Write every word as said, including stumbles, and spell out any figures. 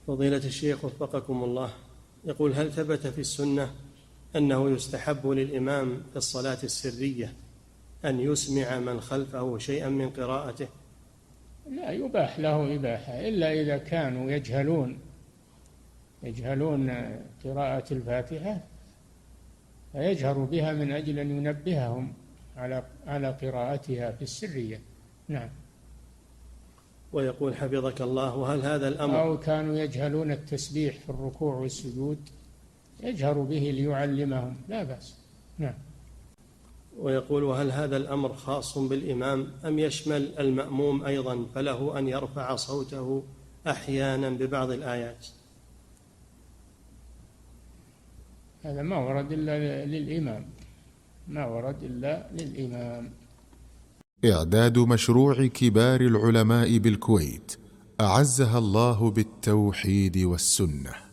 فضيلة الشيخ وفقكم الله، يقول: هل ثبت في السنة أنه يستحب للإمام في الصلاة السرية أن يسمع من خلفه شيئا من قراءته؟ لا، يباح له إباحة، إلا إذا كانوا يجهلون يجهلون قراءة الفاتحة فيجهر بها من أجل أن ينبههم على على قراءتها في السرية. نعم. ويقول حفظك الله: وهل هذا الأمر أو كانوا يجهلون التسبيح في الركوع والسجود يجهر به ليعلمهم، لا بأس. نعم. ويقول: وهل هذا الأمر خاص بالإمام أم يشمل المأموم أيضا، فله أن يرفع صوته أحيانا ببعض الآيات؟ هذا ما ورد إلا للإمام، ما ورد إلا للإمام. إعداد مشروع كبار العلماء بالكويت أعزها الله بالتوحيد والسنة.